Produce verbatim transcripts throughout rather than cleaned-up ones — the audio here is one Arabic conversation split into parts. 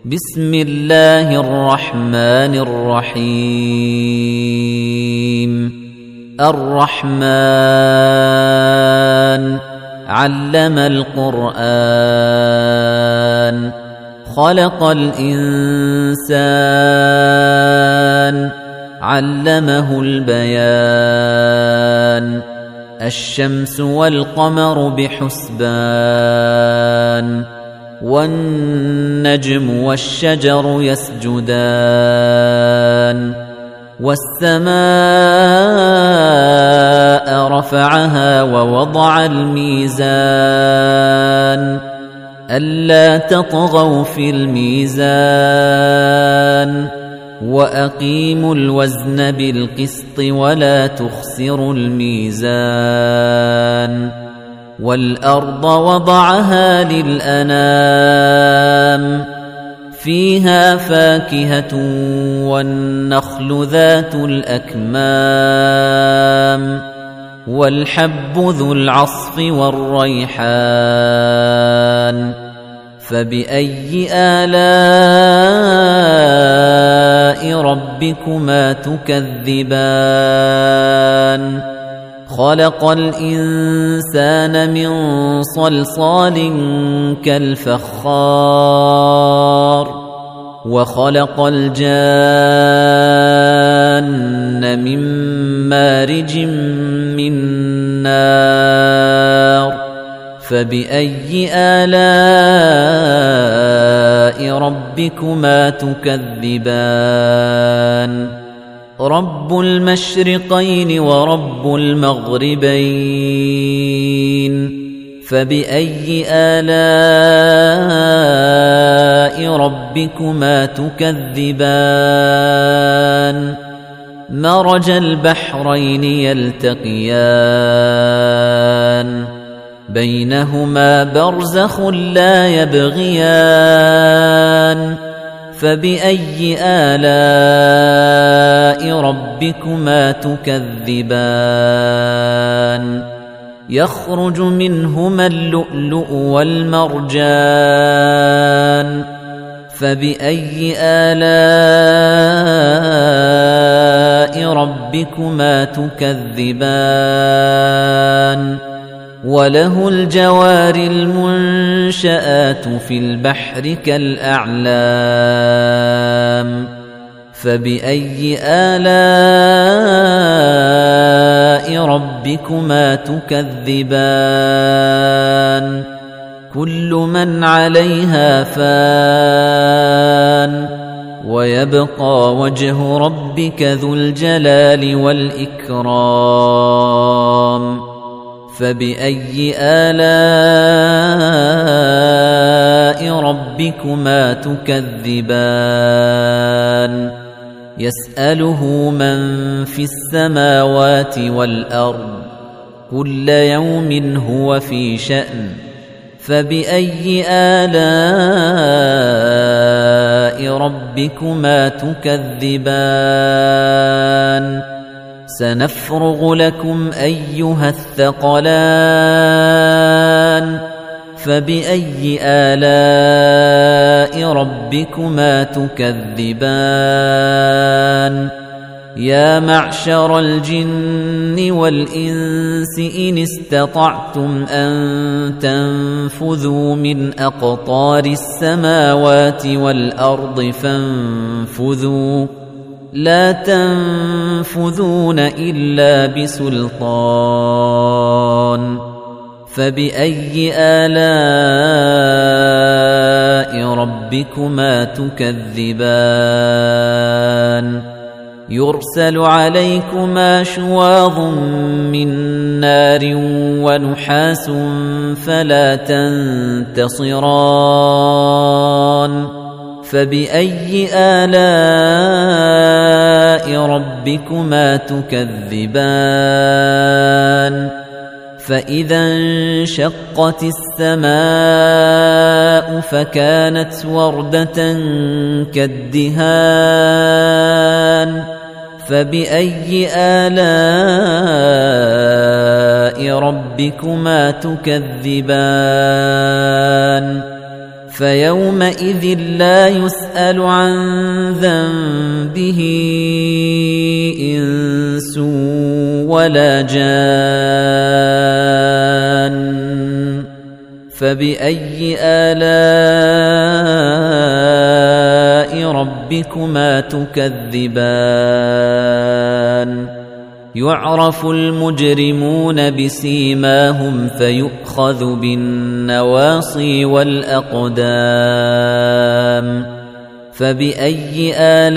بسم الله الرحمن الرحيم الرحمن علم القرآن خلق الإنسان علمه البيان الشمس والقمر بحسبان والنجم والشجر يسجدان والسماء رفعها ووضع الميزان ألا تطغوا في الميزان وأقيموا الوزن بالقسط ولا تخسروا الميزان والأرض وضعها للأنام فيها فاكهة والنخل ذات الأكمام والحب ذو العصف والريحان فبأي آلاء ربكما تكذبان خلق الإنسان من صلصال كالفخار وخلق الجان من مارج من نار فبأي آلاء ربكما تكذبان رب المشرقين ورب المغربين فبأي آلاء ربكما تكذبان مرج البحرين يلتقيان بينهما برزخ لا يبغيان فبأي آلاء ربكما تكذبان يخرج منهما اللؤلؤ والمرجان فبأي آلاء ربكما تكذبان وله الجوار المنشآت في البحر كالأعلام فبأي آلاء ربكما تكذبان كل من عليها فان ويبقى وجه ربك ذو الجلال والإكرام فبأي آلاء ربكما تكذبان يسأله من في السماوات والأرض كل يوم هو في شأن فبأي آلاء ربكما تكذبان سنفرغ لكم أيها الثقلان فبأي آلاء ربكما تكذبان يا معشر الجن والإنس إن استطعتم أن تنفذوا من أقطار السماوات والأرض فانفذوا لا تنفذون إلا بسلطان فبأي آلاء ربكما تكذبان يرسل عليكما شواظ من نار ونحاس فلا تنتصران فبأي آلاء ربكما تكذبان فإذا انشقت السماء فكانت وردة كالدهان فبأي آلاء ربكما تكذبان فيومئذ لا يسأل عن ذنبه إنس ولا جان فبأي آلاء ربكما تكذبان يعرف المجرمون بسيماهم فيؤخذ بالنواصي والأقدام فبأي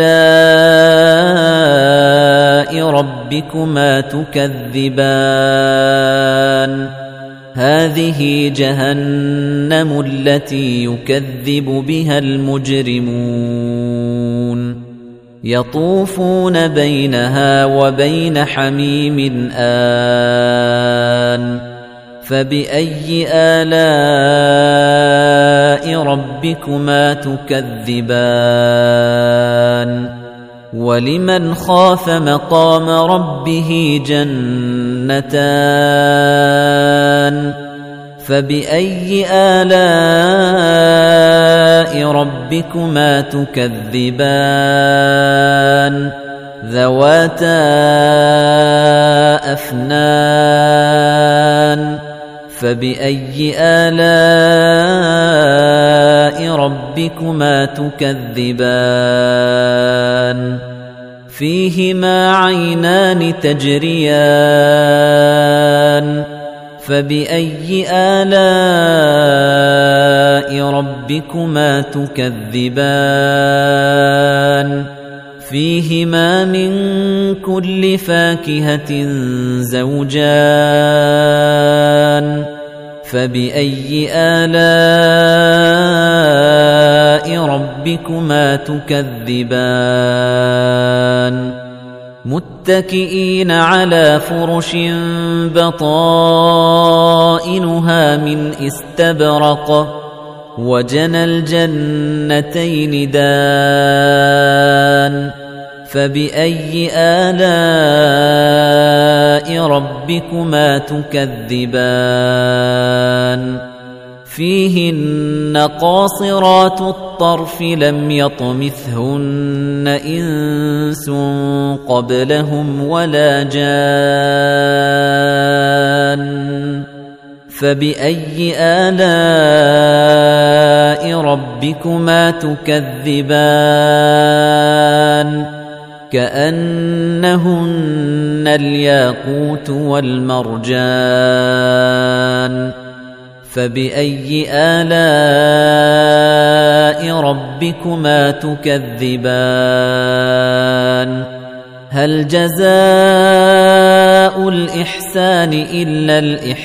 آلاء ربكما تكذبان هذه جهنم التي يكذب بها المجرمون يطوفون بينها وبين حميم آن فبأي آلاء ربكما تكذبان ولمن خاف مقام ربه جنتان فبأي آلاء ربكما تكذبان ذواتا أفنان فبأي آلاء ربكما تكذبان فيهما عينان تجريان فبأي آلاء ربكما تكذبان فيهما من كل فاكهة زوجان فبأي آلاء ربكما تكذبان متكئين على فرش بطائنها من استبرق وجنى الجنتين دان فبأي آلاء ربكما تكذبان فيهن قاصرات الطرف لم يطمثهن إنس قبلهم ولا جان فبأي آلاء ربكما تكذبان كأنهن الياقوت والمرجان فبأي آلاء ربكما تكذبان هل جزاء الإحسان إلا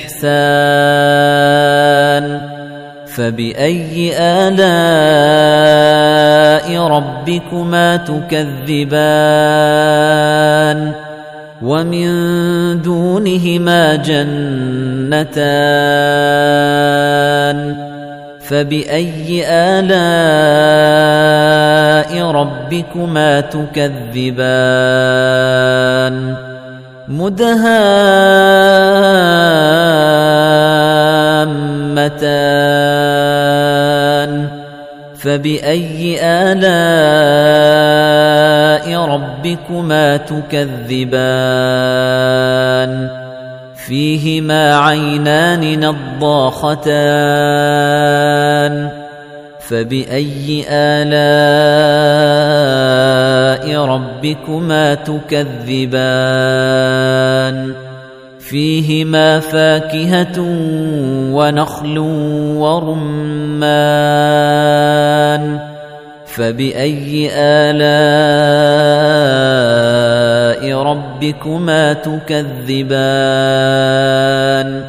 الإحسان فبأي آلاء ربكما تكذبان ومن دونهما جنتان فبأي آلاء ربكما تكذبان مدهامتان فبأي آلاء ربكما تكذبان فيهما عينان نضاختان فبأي آلاء ربكما تكذبان فيهما فاكهة ونخل ورمان فبأي آلاء ربكما تكذبان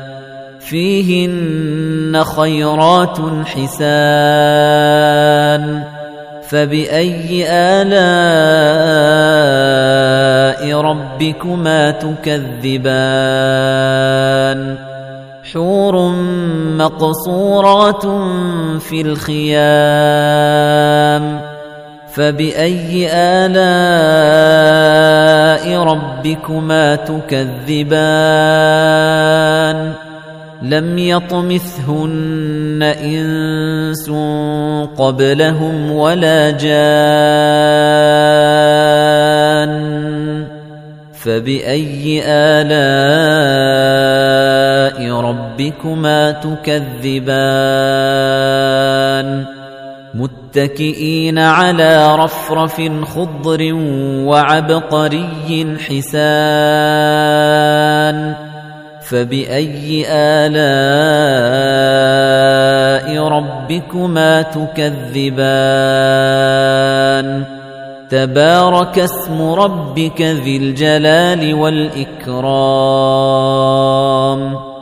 فيهن خيرات حسان فبأي آلاء ربكما تكذبان حور مقصورات في الخيام فبأي آلاء ربكما تكذبان لم يطمثهن إنس قبلهم ولا جان فبأي آلاء ربكما تكذبان متكئين على رفرف خضر وعبقري حسان فبأي آلاء ربكما تكذبان تبارك اسم ربك ذي الجلال والإكرام